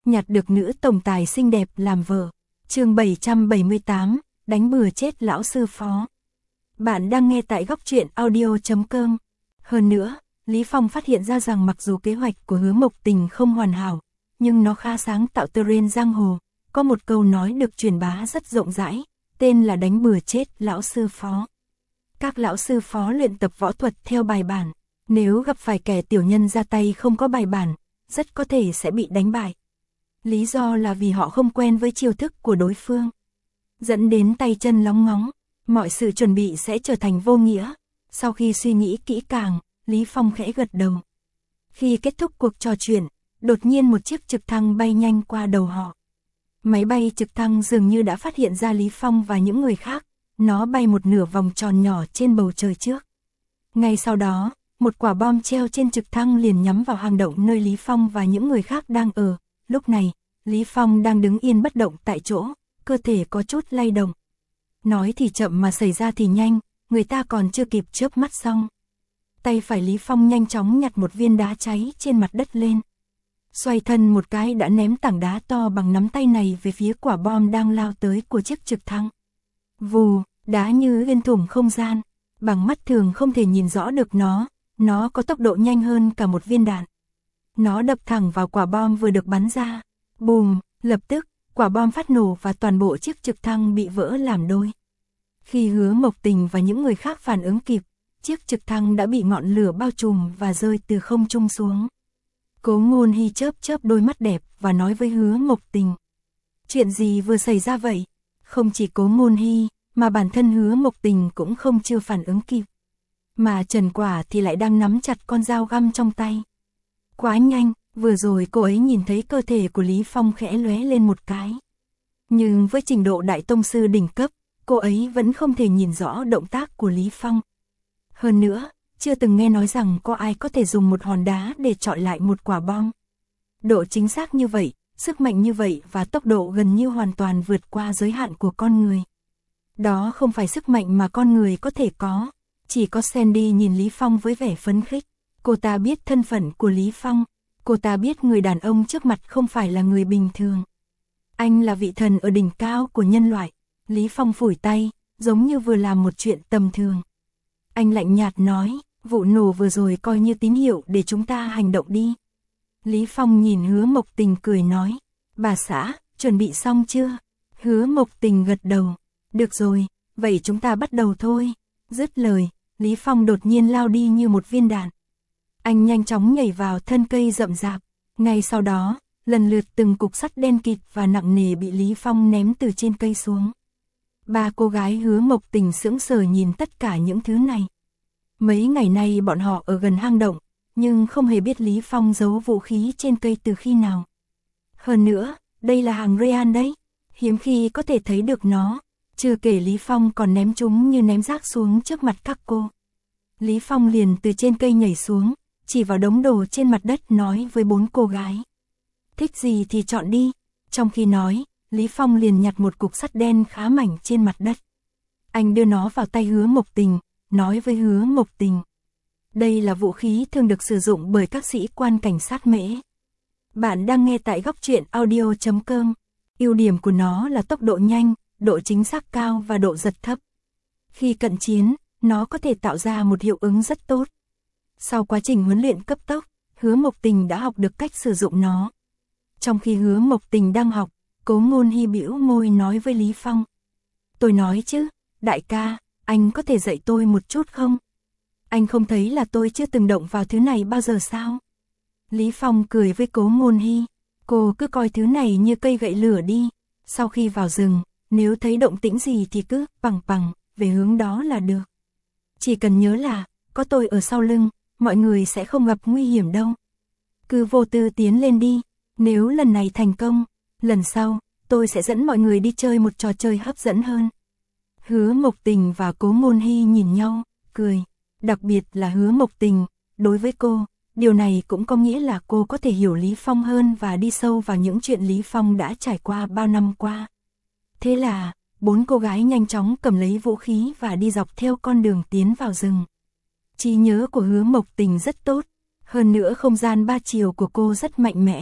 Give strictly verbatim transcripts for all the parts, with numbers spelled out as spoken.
nhặt được nữ tổng tài xinh đẹp làm vợ. Chương bảy trăm bảy mươi tám, đánh bừa chết lão sư phó. Bạn đang nghe tại góc truyện audio chấm com. Hơn nữa, Lý Phong phát hiện ra rằng mặc dù kế hoạch của Hứa Mộc Tình không hoàn hảo, nhưng nó khá sáng tạo trend giang hồ. Có một câu nói được truyền bá rất rộng rãi, tên là đánh bừa chết lão sư phó. Các lão sư phó luyện tập võ thuật theo bài bản, nếu gặp phải kẻ tiểu nhân ra tay không có bài bản, rất có thể sẽ bị đánh bại. Lý do là vì họ không quen với chiêu thức của đối phương, dẫn đến tay chân lóng ngóng, mọi sự chuẩn bị sẽ trở thành vô nghĩa. Sau khi suy nghĩ kỹ càng, Lý Phong khẽ gật đầu. Khi kết thúc cuộc trò chuyện, đột nhiên một chiếc trực thăng bay nhanh qua đầu họ. Máy bay trực thăng dường như đã phát hiện ra Lý Phong và những người khác, nó bay một nửa vòng tròn nhỏ trên bầu trời trước. Ngay sau đó, một quả bom treo trên trực thăng liền nhắm vào hang động nơi Lý Phong và những người khác đang ở. Lúc này, Lý Phong đang đứng yên bất động tại chỗ, cơ thể có chút lay động. Nói thì chậm mà xảy ra thì nhanh, người ta còn chưa kịp chớp mắt xong. Tay phải Lý Phong nhanh chóng nhặt một viên đá cháy trên mặt đất lên. Xoay thân một cái đã ném tảng đá to bằng nắm tay này về phía quả bom đang lao tới của chiếc trực thăng. Vù, đá như xuyên thủng không gian, bằng mắt thường không thể nhìn rõ được nó, nó có tốc độ nhanh hơn cả một viên đạn. Nó đập thẳng vào quả bom vừa được bắn ra. Bùm, lập tức, quả bom phát nổ và toàn bộ chiếc trực thăng bị vỡ làm đôi. Khi Hứa Mộc Tình và những người khác phản ứng kịp, chiếc trực thăng đã bị ngọn lửa bao trùm và rơi từ không trung xuống. Cố Ngôn Hy chớp chớp đôi mắt đẹp và nói với Hứa Mộc Tình. Chuyện gì vừa xảy ra vậy? Không chỉ Cố Ngôn Hy, mà bản thân Hứa Mộc Tình cũng không chưa phản ứng kịp. Mà Trần Quả thì lại đang nắm chặt con dao găm trong tay. Quá nhanh, vừa rồi cô ấy nhìn thấy cơ thể của Lý Phong khẽ lóe lên một cái. Nhưng với trình độ đại tông sư đỉnh cấp, cô ấy vẫn không thể nhìn rõ động tác của Lý Phong. Hơn nữa, chưa từng nghe nói rằng có ai có thể dùng một hòn đá để chọi lại một quả bom. Độ chính xác như vậy, sức mạnh như vậy và tốc độ gần như hoàn toàn vượt qua giới hạn của con người. Đó không phải sức mạnh mà con người có thể có. Chỉ có Sandy nhìn Lý Phong với vẻ phấn khích. Cô ta biết thân phận của Lý Phong. Cô ta biết người đàn ông trước mặt không phải là người bình thường. Anh là vị thần ở đỉnh cao của nhân loại. Lý Phong phủi tay, giống như vừa làm một chuyện tầm thường. Anh lạnh nhạt nói, vụ nổ vừa rồi coi như tín hiệu để chúng ta hành động đi. Lý Phong nhìn Hứa Mộc Tình cười nói, bà xã, chuẩn bị xong chưa? Hứa Mộc Tình gật đầu, được rồi, vậy chúng ta bắt đầu thôi. Dứt lời, Lý Phong đột nhiên lao đi như một viên đạn. Anh nhanh chóng nhảy vào thân cây rậm rạp. Ngay sau đó, lần lượt từng cục sắt đen kịt và nặng nề bị Lý Phong ném từ trên cây xuống. Ba cô gái Hứa Mộc Tình sững sờ nhìn tất cả những thứ này. Mấy ngày nay bọn họ ở gần hang động, nhưng không hề biết Lý Phong giấu vũ khí trên cây từ khi nào. Hơn nữa, đây là hàng Real đấy, hiếm khi có thể thấy được nó. Chưa kể Lý Phong còn ném chúng như ném rác xuống trước mặt các cô. Lý Phong liền từ trên cây nhảy xuống, chỉ vào đống đồ trên mặt đất nói với bốn cô gái. Thích gì thì chọn đi. Trong khi nói, Lý Phong liền nhặt một cục sắt đen khá mảnh trên mặt đất. Anh đưa nó vào tay Hứa Mộc Tình, nói với Hứa Mộc Tình. Đây là vũ khí thường được sử dụng bởi các sĩ quan cảnh sát Mễ. Bạn đang nghe tại góc truyện audio chấm com. Ưu điểm của nó là tốc độ nhanh, độ chính xác cao và độ giật thấp. Khi cận chiến, nó có thể tạo ra một hiệu ứng rất tốt. Sau quá trình huấn luyện cấp tốc, Hứa Mộc Tình đã học được cách sử dụng nó. Trong khi Hứa Mộc Tình đang học, Cố Ngôn Hy bĩu môi nói với Lý Phong. Tôi nói chứ, đại ca, anh có thể dạy tôi một chút không? Anh không thấy là tôi chưa từng động vào thứ này bao giờ sao? Lý Phong cười với Cố Ngôn Hy. Cô cứ coi thứ này như cây gậy lửa đi. Sau khi vào rừng, nếu thấy động tĩnh gì thì cứ bằng bằng về hướng đó là được. Chỉ cần nhớ là, có tôi ở sau lưng, mọi người sẽ không gặp nguy hiểm đâu. Cứ vô tư tiến lên đi, nếu lần này thành công, lần sau, tôi sẽ dẫn mọi người đi chơi một trò chơi hấp dẫn hơn. Hứa Mộc Tình và Cố Ngôn Hy nhìn nhau, cười. Đặc biệt là Hứa Mộc Tình, đối với cô, điều này cũng có nghĩa là cô có thể hiểu Lý Phong hơn và đi sâu vào những chuyện Lý Phong đã trải qua bao năm qua. Thế là, bốn cô gái nhanh chóng cầm lấy vũ khí và đi dọc theo con đường tiến vào rừng. Trí nhớ của Hứa Mộc Tình rất tốt, hơn nữa không gian ba chiều của cô rất mạnh mẽ.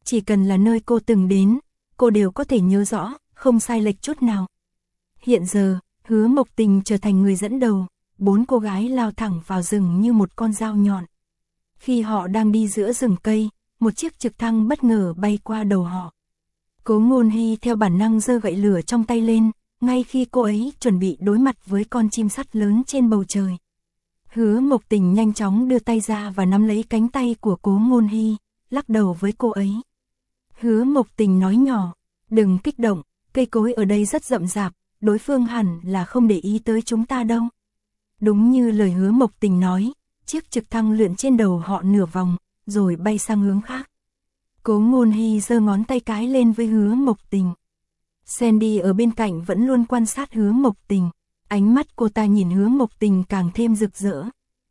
Chỉ cần là nơi cô từng đến, cô đều có thể nhớ rõ, không sai lệch chút nào. Hiện giờ, Hứa Mộc Tình trở thành người dẫn đầu, bốn cô gái lao thẳng vào rừng như một con dao nhọn. Khi họ đang đi giữa rừng cây, một chiếc trực thăng bất ngờ bay qua đầu họ. Cố Ngôn Hy theo bản năng giơ gậy lửa trong tay lên, ngay khi cô ấy chuẩn bị đối mặt với con chim sắt lớn trên bầu trời. Hứa Mộc Tình nhanh chóng đưa tay ra và nắm lấy cánh tay của Cố Ngôn Hy, lắc đầu với cô ấy. Hứa Mộc Tình nói nhỏ, đừng kích động, cây cối ở đây rất rậm rạp, đối phương hẳn là không để ý tới chúng ta đâu. Đúng như lời Hứa Mộc Tình nói, chiếc trực thăng lượn trên đầu họ nửa vòng, rồi bay sang hướng khác. Cố Ngôn Hy giơ ngón tay cái lên với Hứa Mộc Tình. Sandy ở bên cạnh vẫn luôn quan sát Hứa Mộc Tình, ánh mắt cô ta nhìn Hứa Mộc Tình càng thêm rực rỡ.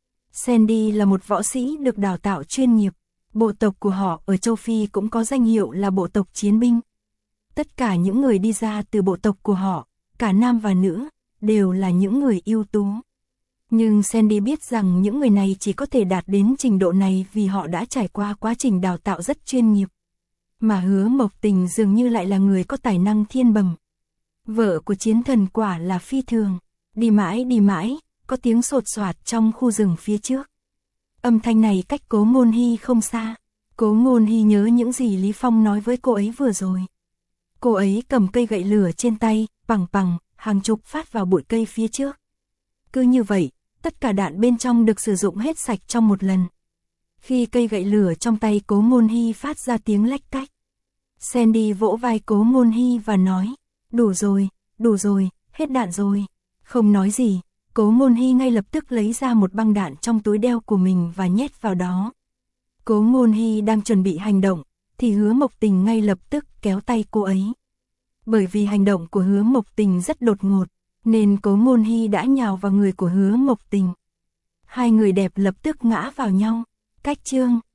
Sandy là một võ sĩ được đào tạo chuyên nghiệp, bộ tộc của họ ở châu Phi cũng có danh hiệu là bộ tộc chiến binh. Tất cả những người đi ra từ bộ tộc của họ, cả nam và nữ, đều là những người ưu tú. Nhưng Sandy biết rằng những người này chỉ có thể đạt đến trình độ này vì họ đã trải qua quá trình đào tạo rất chuyên nghiệp. Mà Hứa Mộc Tình dường như lại là người có tài năng thiên bẩm. Vợ của chiến thần quả là phi thường. Đi mãi đi mãi, có tiếng sột soạt trong khu rừng phía trước. Âm thanh này cách Cố Ngôn Hy không xa. Cố Ngôn Hy nhớ những gì Lý Phong nói với cô ấy vừa rồi. Cô ấy cầm cây gậy lửa trên tay, pằng pằng, hàng chục phát vào bụi cây phía trước. Cứ như vậy, tất cả đạn bên trong được sử dụng hết sạch trong một lần. Khi cây gậy lửa trong tay Cố Ngôn Hy phát ra tiếng lách cách, Sandy vỗ vai Cố Ngôn Hy và nói, đủ rồi, đủ rồi, hết đạn rồi. Không nói gì, Cố Ngôn Hy ngay lập tức lấy ra một băng đạn trong túi đeo của mình và nhét vào đó. Cố Ngôn Hy đang chuẩn bị hành động, thì Hứa Mộc Tình ngay lập tức kéo tay cô ấy. Bởi vì hành động của Hứa Mộc Tình rất đột ngột, nên Cố Ngôn Hy đã nhào vào người của Hứa Mộc Tình. Hai người đẹp lập tức ngã vào nhau. Cách chương